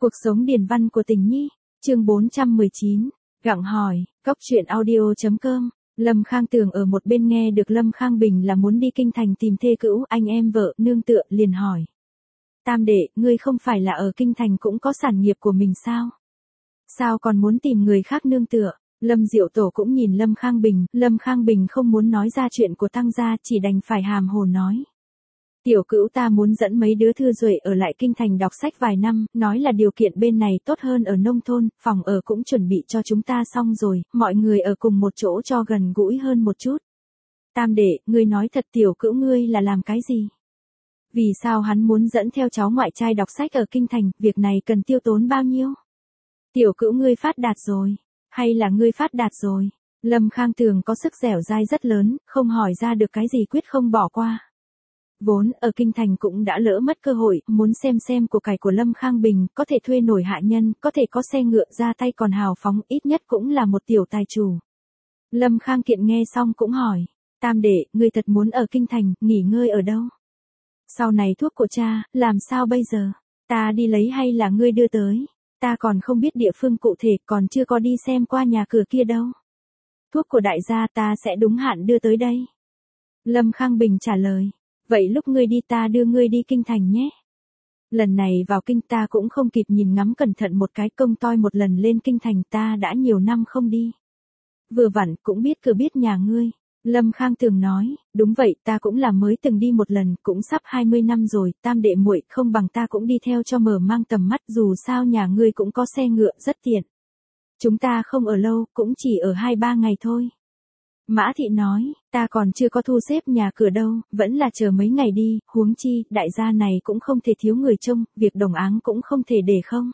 Cuộc sống điền văn của tình nhi, chương 419, gặng hỏi, cóc truyện audio.com. Lâm Khang Tường ở một bên nghe được Lâm Khang Bình là muốn đi kinh thành tìm thê cữu, anh em vợ, nương tựa, liền hỏi. Tam đệ, ngươi không phải là ở kinh thành cũng có sản nghiệp của mình sao? Sao còn muốn tìm người khác nương tựa? Lâm Diệu Tổ cũng nhìn Lâm Khang Bình không muốn nói ra chuyện của Tăng gia, chỉ đành phải hàm hồ nói. Tiểu cữu ta muốn dẫn mấy đứa thư duệ ở lại kinh thành đọc sách vài năm, nói là điều kiện bên này tốt hơn ở nông thôn, phòng ở cũng chuẩn bị cho chúng ta xong rồi, mọi người ở cùng một chỗ cho gần gũi hơn một chút. Tam đệ, ngươi nói thật tiểu cữu ngươi là làm cái gì? Vì sao hắn muốn dẫn theo cháu ngoại trai đọc sách ở kinh thành, việc này cần tiêu tốn bao nhiêu? Tiểu cữu ngươi phát đạt rồi, hay là ngươi phát đạt rồi? Lâm Khang Tường có sức dẻo dai rất lớn, không hỏi ra được cái gì quyết không bỏ qua. Vốn ở kinh thành cũng đã lỡ mất cơ hội, muốn xem của cải của Lâm Khang Bình, có thể thuê nổi hạ nhân, có thể có xe ngựa ra tay còn hào phóng, ít nhất cũng là một tiểu tài chủ. Lâm Khang Kiện nghe xong cũng hỏi, tam đệ, ngươi thật muốn ở kinh thành, nghỉ ngơi ở đâu? Sau này thuốc của cha, làm sao bây giờ? Ta đi lấy hay là ngươi đưa tới? Ta còn không biết địa phương cụ thể, còn chưa có đi xem qua nhà cửa kia đâu. Thuốc của đại gia ta sẽ đúng hạn đưa tới đây. Lâm Khang Bình trả lời. Vậy lúc ngươi đi ta đưa ngươi đi kinh thành nhé. Lần này vào kinh ta cũng không kịp nhìn ngắm cẩn thận một cái, công toi một lần lên kinh thành, ta đã nhiều năm không đi. Vừa vặn cũng biết cửa biết nhà ngươi. Lâm Khang Tường nói, đúng vậy, ta cũng là mới từng đi một lần, cũng sắp 20 năm rồi, tam đệ muội, không bằng ta cũng đi theo cho mở mang tầm mắt, dù sao nhà ngươi cũng có xe ngựa rất tiện. Chúng ta không ở lâu, cũng chỉ ở 2-3 ngày thôi. Mã Thị nói, ta còn chưa có thu xếp nhà cửa đâu, vẫn là chờ mấy ngày đi, huống chi, đại gia này cũng không thể thiếu người trông, việc đồng áng cũng không thể để không.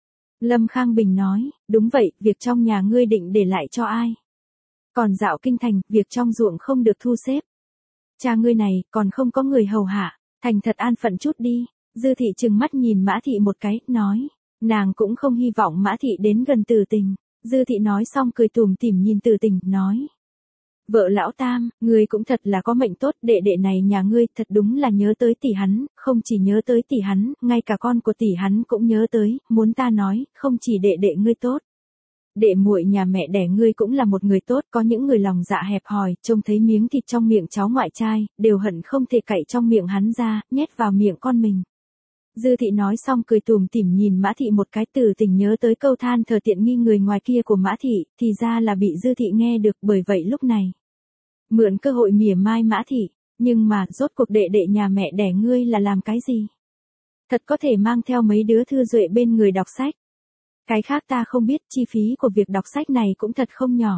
Lâm Khang Bình nói, đúng vậy, việc trong nhà ngươi định để lại cho ai? Còn dạo kinh thành, việc trong ruộng không được thu xếp. Cha ngươi này, còn không có người hầu hạ, thành thật an phận chút đi. Dư Thị trừng mắt nhìn Mã Thị một cái, nói, nàng cũng không hy vọng Mã Thị đến gần Từ Tình. Dư Thị nói xong cười tủm tỉm nhìn Từ Tình, nói. Vợ lão tam, ngươi cũng thật là có mệnh tốt, đệ đệ này nhà ngươi thật đúng là nhớ tới tỷ hắn, không chỉ nhớ tới tỷ hắn, ngay cả con của tỷ hắn cũng nhớ tới, muốn ta nói, không chỉ đệ đệ ngươi tốt. Đệ muội nhà mẹ đẻ ngươi cũng là một người tốt, có những người lòng dạ hẹp hòi, trông thấy miếng thịt trong miệng cháu ngoại trai, đều hận không thể cậy trong miệng hắn ra, nhét vào miệng con mình. Dư Thị nói xong cười tủm tỉm nhìn Mã Thị một cái, Từ Tình nhớ tới câu than thở tiện nghi người ngoài kia của Mã Thị, thì ra là bị Dư Thị nghe được, bởi vậy lúc này. Mượn cơ hội mỉa mai Mã Thị, nhưng mà rốt cuộc đệ đệ nhà mẹ đẻ ngươi là làm cái gì? Thật có thể mang theo mấy đứa thư duệ bên người đọc sách. Cái khác ta không biết, chi phí của việc đọc sách này cũng thật không nhỏ.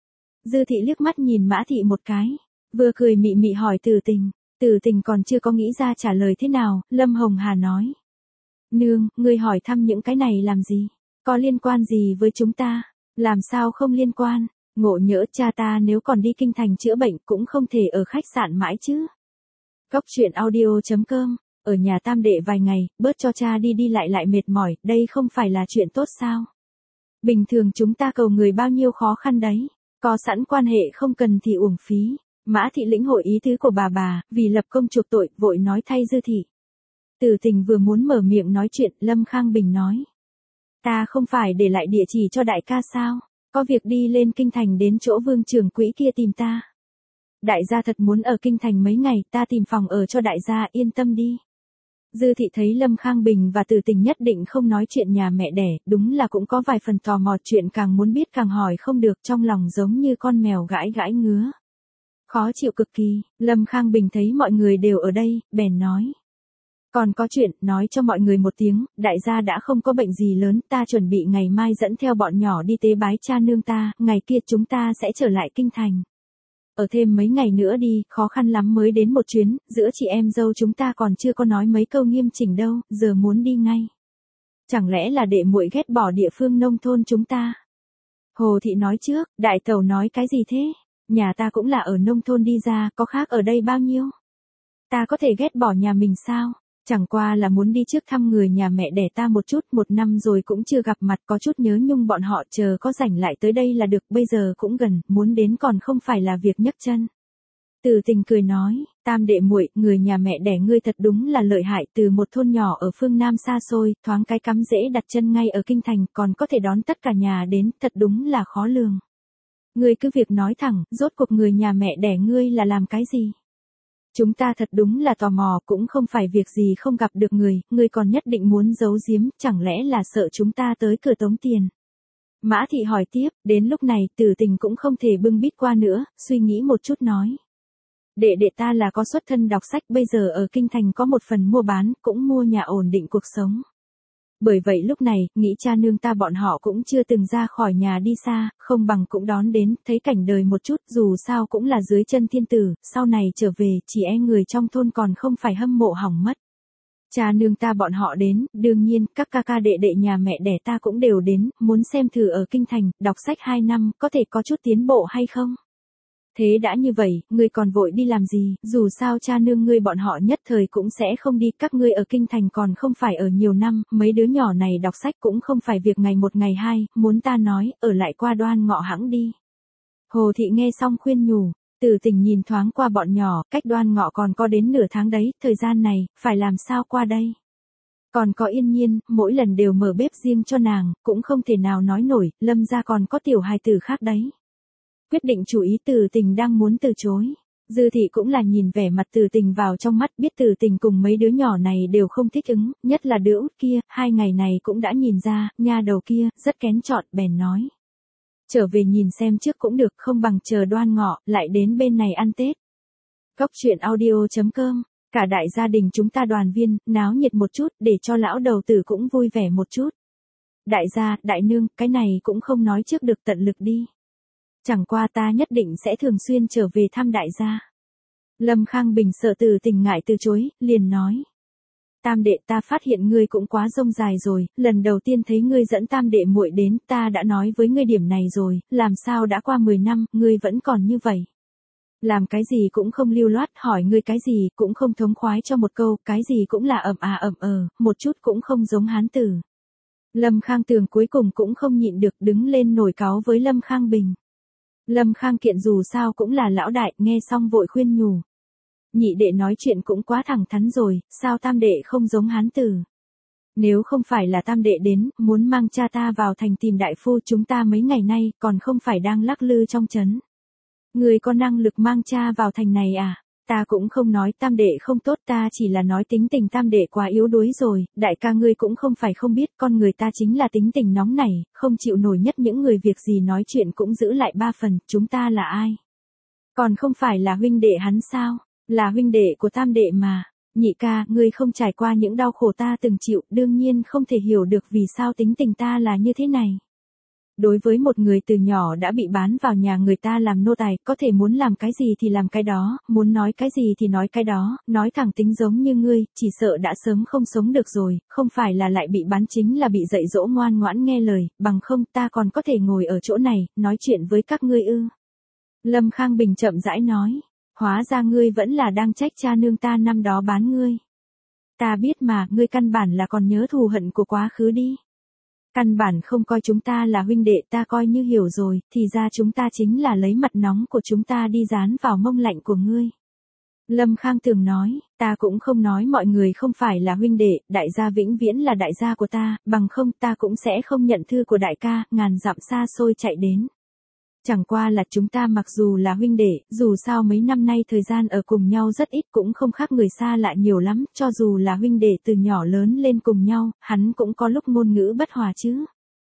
Dư Thị liếc mắt nhìn Mã Thị một cái, vừa cười mị mị hỏi Từ Tình. Từ Tình còn chưa có nghĩ ra trả lời thế nào, Lâm Hồng Hà nói. Nương, ngươi hỏi thăm những cái này làm gì? Có liên quan gì với chúng ta? Làm sao không liên quan? Ngộ nhỡ cha ta nếu còn đi kinh thành chữa bệnh cũng không thể ở khách sạn mãi chứ. Cóc truyện audio.com, ở nhà tam đệ vài ngày, bớt cho cha đi đi lại mệt mỏi, đây không phải là chuyện tốt sao? Bình thường chúng ta cầu người bao nhiêu khó khăn đấy, có sẵn quan hệ không cần thì uổng phí. Mã Thị lĩnh hội ý tứ của bà, vì lập công chuộc tội, vội nói thay Dư Thị. Từ Tình vừa muốn mở miệng nói chuyện, Lâm Khang Bình nói. Ta không phải để lại địa chỉ cho đại ca sao, có việc đi lên kinh thành đến chỗ Vương trưởng quỹ kia tìm ta. Đại gia thật muốn ở kinh thành mấy ngày, ta tìm phòng ở cho đại gia, yên tâm đi. Dư Thị thấy Lâm Khang Bình và Từ Tình nhất định không nói chuyện nhà mẹ đẻ, đúng là cũng có vài phần tò mò, chuyện càng muốn biết càng hỏi không được, trong lòng giống như con mèo gãi ngứa. Khó chịu cực kỳ, Lâm Khang Bình thấy mọi người đều ở đây, bèn nói. Còn có chuyện, nói cho mọi người một tiếng, đại gia đã không có bệnh gì lớn, ta chuẩn bị ngày mai dẫn theo bọn nhỏ đi tế bái cha nương ta, ngày kia chúng ta sẽ trở lại kinh thành. Ở thêm mấy ngày nữa đi, khó khăn lắm mới đến một chuyến, giữa chị em dâu chúng ta còn chưa có nói mấy câu nghiêm chỉnh đâu, giờ muốn đi ngay. Chẳng lẽ là đệ muội ghét bỏ địa phương nông thôn chúng ta? Hồ Thị nói trước, đại tẩu nói cái gì thế? Nhà ta cũng là ở nông thôn đi ra, có khác ở đây bao nhiêu? Ta có thể ghét bỏ nhà mình sao? Chẳng qua là muốn đi trước thăm người nhà mẹ đẻ ta một chút, 1 năm rồi cũng chưa gặp mặt, có chút nhớ nhung bọn họ, chờ có rảnh lại tới đây là được, bây giờ cũng gần, muốn đến còn không phải là việc nhấc chân. Từ Tình cười nói, Tam đệ muội, người nhà mẹ đẻ ngươi thật đúng là lợi hại, từ một thôn nhỏ ở phương Nam xa xôi, thoáng cái cắm rễ đặt chân ngay ở kinh thành, còn có thể đón tất cả nhà đến, thật đúng là khó lường. Ngươi cứ việc nói thẳng, rốt cuộc người nhà mẹ đẻ ngươi là làm cái gì? Chúng ta thật đúng là tò mò, cũng không phải việc gì không gặp được người, ngươi còn nhất định muốn giấu giếm, chẳng lẽ là sợ chúng ta tới cửa tống tiền. Mã Thị hỏi tiếp, đến lúc này Từ Tình cũng không thể bưng bít qua nữa, suy nghĩ một chút nói. Đệ đệ ta là có xuất thân đọc sách, bây giờ ở kinh thành có một phần mua bán, cũng mua nhà ổn định cuộc sống. Bởi vậy lúc này, nghĩ cha nương ta bọn họ cũng chưa từng ra khỏi nhà đi xa, không bằng cũng đón đến, thấy cảnh đời một chút, dù sao cũng là dưới chân thiên tử, sau này trở về, chỉ e người trong thôn còn không phải hâm mộ hỏng mất. Cha nương ta bọn họ đến, đương nhiên, các ca ca đệ đệ nhà mẹ đẻ ta cũng đều đến, muốn xem thử ở kinh thành, đọc sách 2 năm, có thể có chút tiến bộ hay không? Thế đã như vậy, ngươi còn vội đi làm gì, dù sao cha nương ngươi bọn họ nhất thời cũng sẽ không đi, các ngươi ở kinh thành còn không phải ở nhiều năm, mấy đứa nhỏ này đọc sách cũng không phải việc ngày một ngày hai, muốn ta nói, ở lại qua Đoan Ngọ hẵng đi. Hồ Thị nghe xong khuyên nhủ, Từ Tình nhìn thoáng qua bọn nhỏ, cách Đoan Ngọ còn có đến nửa tháng đấy, thời gian này, phải làm sao qua đây? Còn có Yên Nhiên, mỗi lần đều mở bếp riêng cho nàng, cũng không thể nào nói nổi, Lâm gia còn có tiểu hài tử khác đấy. Quyết định chủ ý Từ Tình đang muốn từ chối. Dư Thị cũng là nhìn vẻ mặt Từ Tình vào trong mắt, biết Từ Tình cùng mấy đứa nhỏ này đều không thích ứng, nhất là đứa út kia, 2 ngày này cũng đã nhìn ra, nha đầu kia, rất kén chọn, bèn nói. Trở về nhìn xem trước cũng được, không bằng chờ Đoan Ngọ, lại đến bên này ăn Tết. Cóc truyện audio.com, cả đại gia đình chúng ta đoàn viên, náo nhiệt một chút, để cho lão đầu tử cũng vui vẻ một chút. Đại gia, đại nương, cái này cũng không nói trước được, tận lực đi. Chẳng qua ta nhất định sẽ thường xuyên trở về thăm đại gia. Lâm Khang Bình sợ Từ Tình ngại từ chối, liền nói. Tam đệ, ta phát hiện ngươi cũng quá rông dài rồi, lần đầu tiên thấy ngươi dẫn tam đệ muội đến, ta đã nói với ngươi điểm này rồi, làm sao đã qua 10 năm, ngươi vẫn còn như vậy. Làm cái gì cũng không lưu loát, hỏi ngươi cái gì cũng không thống khoái cho một câu, cái gì cũng là một chút cũng không giống hán tử. Lâm Khang Tường cuối cùng cũng không nhịn được, đứng lên nổi cáu với Lâm Khang Bình. Lâm Khang Kiện dù sao cũng là lão đại, nghe xong vội khuyên nhủ. Nhị đệ nói chuyện cũng quá thẳng thắn rồi, sao tam đệ không giống hán tử. Nếu không phải là tam đệ đến, muốn mang cha ta vào thành tìm đại phu, chúng ta mấy ngày nay, còn không phải đang lắc lư trong trấn. Người có năng lực mang cha vào thành này à? Ta cũng không nói tam đệ không tốt, ta chỉ là nói tính tình tam đệ quá yếu đuối rồi, đại ca ngươi cũng không phải không biết, con người ta chính là tính tình nóng nảy, không chịu nổi nhất những người việc gì nói chuyện cũng giữ lại 3 phần, chúng ta là ai? Còn không phải là huynh đệ hắn sao? Là huynh đệ của tam đệ mà. Nhị ca, ngươi không trải qua những đau khổ ta từng chịu, đương nhiên không thể hiểu được vì sao tính tình ta là như thế này. Đối với một người từ nhỏ đã bị bán vào nhà người ta làm nô tài, có thể muốn làm cái gì thì làm cái đó, muốn nói cái gì thì nói cái đó, nói thẳng tính giống như ngươi, chỉ sợ đã sớm không sống được rồi, không phải là lại bị bán chính là bị dạy dỗ ngoan ngoãn nghe lời, bằng không ta còn có thể ngồi ở chỗ này, nói chuyện với các ngươi ư. Lâm Khang Bình chậm rãi nói, hóa ra ngươi vẫn là đang trách cha nương ta năm đó bán ngươi. Ta biết mà, ngươi căn bản là còn nhớ thù hận của quá khứ đi. Căn bản không coi chúng ta là huynh đệ, ta coi như hiểu rồi, thì ra chúng ta chính là lấy mặt nóng của chúng ta đi dán vào mông lạnh của ngươi. Lâm Khang Tường nói, ta cũng không nói mọi người không phải là huynh đệ, đại gia vĩnh viễn là đại gia của ta, bằng không ta cũng sẽ không nhận thư của đại ca, ngàn dặm xa xôi chạy đến. Chẳng qua là chúng ta mặc dù là huynh đệ, dù sao mấy năm nay thời gian ở cùng nhau rất ít, cũng không khác người xa lạ nhiều lắm, cho dù là huynh đệ từ nhỏ lớn lên cùng nhau, hắn cũng có lúc ngôn ngữ bất hòa chứ.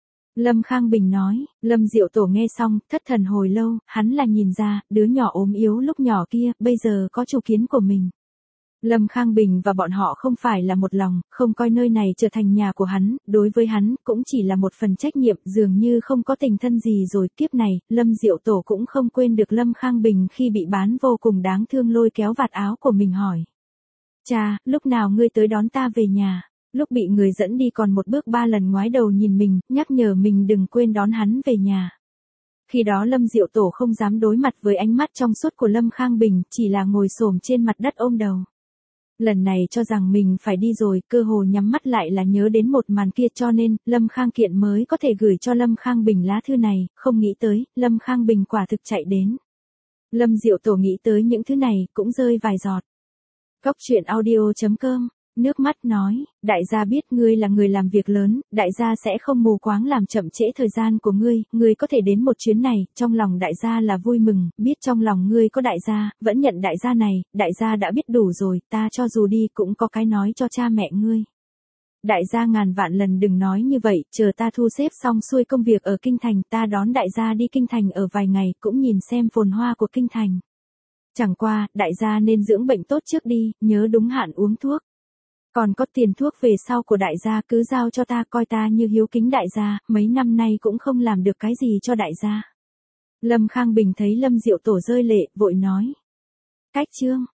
Lâm Khang Bình nói, Lâm Diệu Tổ nghe xong, thất thần hồi lâu, hắn là nhìn ra, đứa nhỏ ốm yếu lúc nhỏ kia, bây giờ có chủ kiến của mình. Lâm Khang Bình và bọn họ không phải là một lòng, không coi nơi này trở thành nhà của hắn, đối với hắn, cũng chỉ là một phần trách nhiệm, dường như không có tình thân gì rồi. Kiếp này, Lâm Diệu Tổ cũng không quên được Lâm Khang Bình khi bị bán vô cùng đáng thương lôi kéo vạt áo của mình hỏi. Cha, lúc nào ngươi tới đón ta về nhà? Lúc bị người dẫn đi còn một bước 3 lần ngoái đầu nhìn mình, nhắc nhở mình đừng quên đón hắn về nhà. Khi đó Lâm Diệu Tổ không dám đối mặt với ánh mắt trong suốt của Lâm Khang Bình, chỉ là ngồi xổm trên mặt đất ôm đầu. Lần này cho rằng mình phải đi rồi, cơ hồ nhắm mắt lại là nhớ đến một màn kia, cho nên, Lâm Khang Kiện mới có thể gửi cho Lâm Khang Bình lá thư này, không nghĩ tới, Lâm Khang Bình quả thực chạy đến. Lâm Diệu Tổ nghĩ tới những thứ này, cũng rơi vài giọt. Cốc truyện audio.com, nước mắt nói, đại gia biết ngươi là người làm việc lớn, đại gia sẽ không mù quáng làm chậm trễ thời gian của ngươi có thể đến một chuyến này, trong lòng đại gia là vui mừng, biết trong lòng ngươi có đại gia, vẫn nhận đại gia này, đại gia đã biết đủ rồi, ta cho dù đi cũng có cái nói cho cha mẹ ngươi. Đại gia ngàn vạn lần đừng nói như vậy, chờ ta thu xếp xong xuôi công việc ở Kinh Thành, ta đón đại gia đi Kinh Thành ở vài ngày, cũng nhìn xem phồn hoa của Kinh Thành. Chẳng qua, đại gia nên dưỡng bệnh tốt trước đi, nhớ đúng hạn uống thuốc. Còn có tiền thuốc về sau của đại gia cứ giao cho ta, coi ta như hiếu kính đại gia, mấy năm nay cũng không làm được cái gì cho đại gia. Lâm Khang Bình thấy Lâm Diệu Tổ rơi lệ, vội nói. Cách chương.